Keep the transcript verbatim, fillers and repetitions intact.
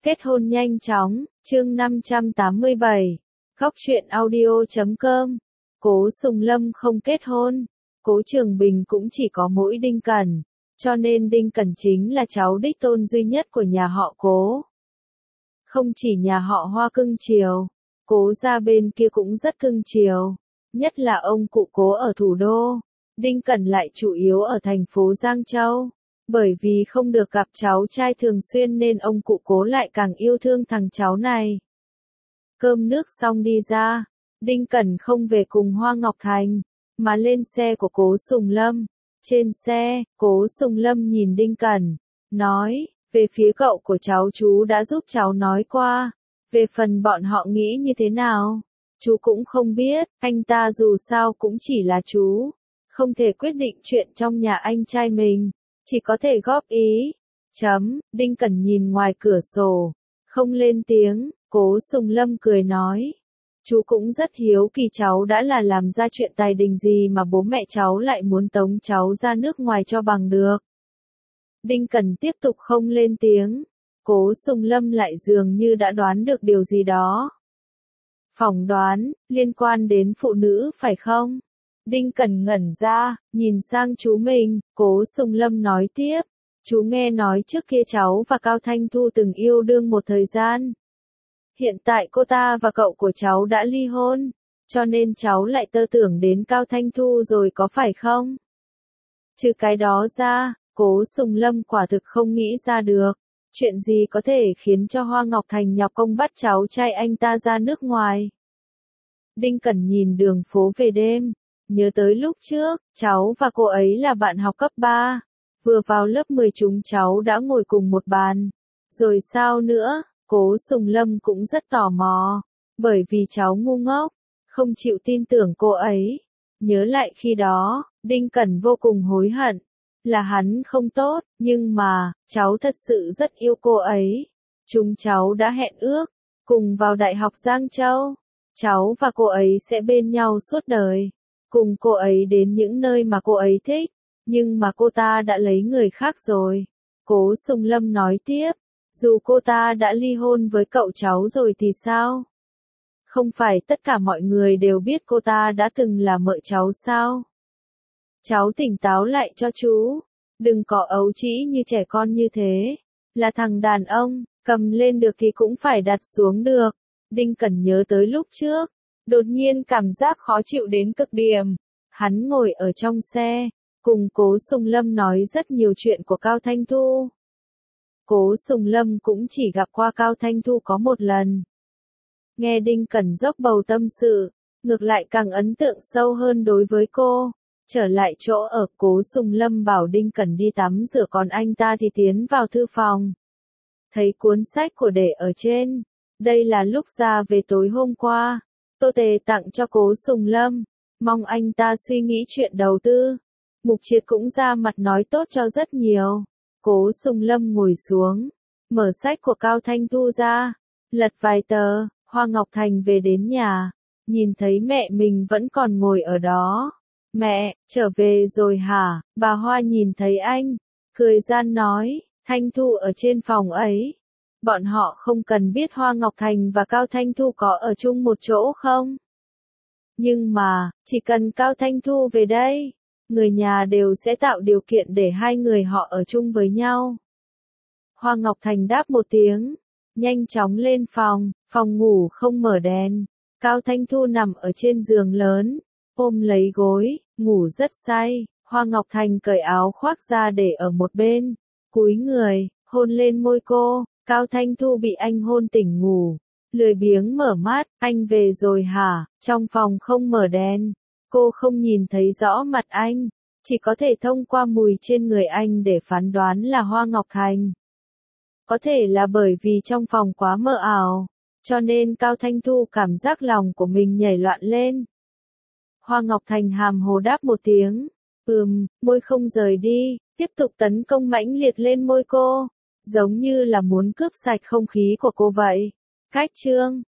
Kết hôn nhanh chóng, chương năm trăm tám mươi bảy, Góc truyện audio chấm com. Cố Sùng Lâm không kết hôn, Cố Trường Bình cũng chỉ có mỗi Đinh Cẩn, cho nên Đinh Cẩn chính là cháu đích tôn duy nhất của nhà họ Cố. Không chỉ nhà họ Hoa cưng chiều, Cố gia bên kia cũng rất cưng chiều, nhất là ông cụ Cố ở thủ đô. Đinh Cẩn lại chủ yếu ở thành phố Giang Châu. Bởi vì không được gặp cháu trai thường xuyên nên ông cụ Cố lại càng yêu thương thằng cháu này. Cơm nước xong đi ra, Đinh Cẩn không về cùng Hoa Ngọc Thành, mà lên xe của Cố Sùng Lâm. Trên xe, Cố Sùng Lâm nhìn Đinh Cẩn, nói, về phía cậu của cháu chú đã giúp cháu nói qua, về phần bọn họ nghĩ như thế nào, chú cũng không biết, anh ta dù sao cũng chỉ là chú, không thể quyết định chuyện trong nhà anh trai mình. Chỉ có thể góp ý. Chấm, Đinh Cẩn nhìn ngoài cửa sổ, không lên tiếng. Cố Sùng Lâm cười nói, chú cũng rất hiếu kỳ cháu đã là làm ra chuyện tài đình gì mà bố mẹ cháu lại muốn tống cháu ra nước ngoài cho bằng được. Đinh Cẩn tiếp tục không lên tiếng. Cố Sùng Lâm lại dường như đã đoán được điều gì đó. Phỏng đoán, liên quan đến phụ nữ phải không? Đinh Cẩn ngẩn ra, nhìn sang chú mình. Cố Sùng Lâm nói tiếp, chú nghe nói trước kia cháu và Cao Thanh Thu từng yêu đương một thời gian. Hiện tại cô ta và cậu của cháu đã ly hôn, cho nên cháu lại tơ tưởng đến Cao Thanh Thu rồi có phải không? Trừ cái đó ra, Cố Sùng Lâm quả thực không nghĩ ra được, chuyện gì có thể khiến cho Hoa Ngọc Thành nhọc công bắt cháu trai anh ta ra nước ngoài. Đinh Cẩn nhìn đường phố về đêm. Nhớ tới lúc trước, cháu và cô ấy là bạn học cấp ba. Vừa vào lớp mười chúng cháu đã ngồi cùng một bàn. Rồi sao nữa? Cố Sùng Lâm cũng rất tò mò. Bởi vì cháu ngu ngốc, không chịu tin tưởng cô ấy. Nhớ lại khi đó, Đinh Cẩn vô cùng hối hận. Là hắn không tốt, nhưng mà, cháu thật sự rất yêu cô ấy. Chúng cháu đã hẹn ước, cùng vào Đại học Giang Châu. Cháu và cô ấy sẽ bên nhau suốt đời. Cùng cô ấy đến những nơi mà cô ấy thích, nhưng mà cô ta đã lấy người khác rồi. Cố Sùng Lâm nói tiếp, dù cô ta đã ly hôn với cậu cháu rồi thì sao? Không phải tất cả mọi người đều biết cô ta đã từng là vợ cháu sao? Cháu tỉnh táo lại cho chú, đừng có ấu trĩ như trẻ con như thế. Là thằng đàn ông, cầm lên được thì cũng phải đặt xuống được. Đinh Cẩn nhớ tới lúc trước. Đột nhiên cảm giác khó chịu đến cực điểm. Hắn ngồi ở trong xe, cùng Cố Sùng Lâm nói rất nhiều chuyện của Cao Thanh Thu. Cố Sùng Lâm cũng chỉ gặp qua Cao Thanh Thu có một lần. Nghe Đinh Cẩn dốc bầu tâm sự, ngược lại càng ấn tượng sâu hơn đối với cô. Trở lại chỗ ở, Cố Sùng Lâm bảo Đinh Cẩn đi tắm rửa còn anh ta thì tiến vào thư phòng. Thấy cuốn sách của để ở trên. Đây là lúc ra về tối hôm qua. Tô Tề tặng cho Cố Sùng Lâm, mong anh ta suy nghĩ chuyện đầu tư. Mục Triệt cũng ra mặt nói tốt cho rất nhiều. Cố Sùng Lâm ngồi xuống, mở sách của Cao Thanh Thu ra, lật vài tờ. Hoa Ngọc Thành về đến nhà, nhìn thấy mẹ mình vẫn còn ngồi ở đó. Mẹ, trở về rồi hả? Bà Hoa nhìn thấy anh, cười gian nói, Thanh Thu ở trên phòng ấy. Bọn họ không cần biết Hoa Ngọc Thành và Cao Thanh Thu có ở chung một chỗ không? Nhưng mà, chỉ cần Cao Thanh Thu về đây, người nhà đều sẽ tạo điều kiện để hai người họ ở chung với nhau. Hoa Ngọc Thành đáp một tiếng, nhanh chóng lên phòng, phòng ngủ không mở đèn. Cao Thanh Thu nằm ở trên giường lớn, ôm lấy gối, ngủ rất say. Hoa Ngọc Thành cởi áo khoác ra để ở một bên, cúi người, hôn lên môi cô. Cao Thanh Thu bị anh hôn tỉnh ngủ, lười biếng mở mắt. Anh về rồi hả? Trong phòng không mở đèn, cô không nhìn thấy rõ mặt anh, chỉ có thể thông qua mùi trên người anh để phán đoán là Hoa Ngọc Thành. Có thể là bởi vì trong phòng quá mờ ảo, cho nên Cao Thanh Thu cảm giác lòng của mình nhảy loạn lên. Hoa Ngọc Thành hàm hồ đáp một tiếng, ừm, môi không rời đi, tiếp tục tấn công mãnh liệt lên môi cô. Giống như là muốn cướp sạch không khí của cô vậy. Cách chương